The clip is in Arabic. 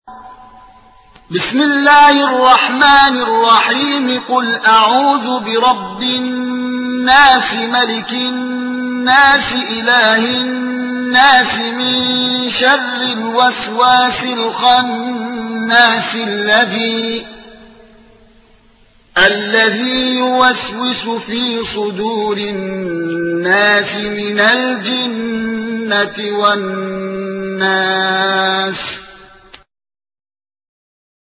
بسم الله الرحمن الرحيم قل أعوذ برب الناس ملك الناس إله الناس من شر الوسواس الخناس الذي يوسوس في صدور الناس من الجنة والناس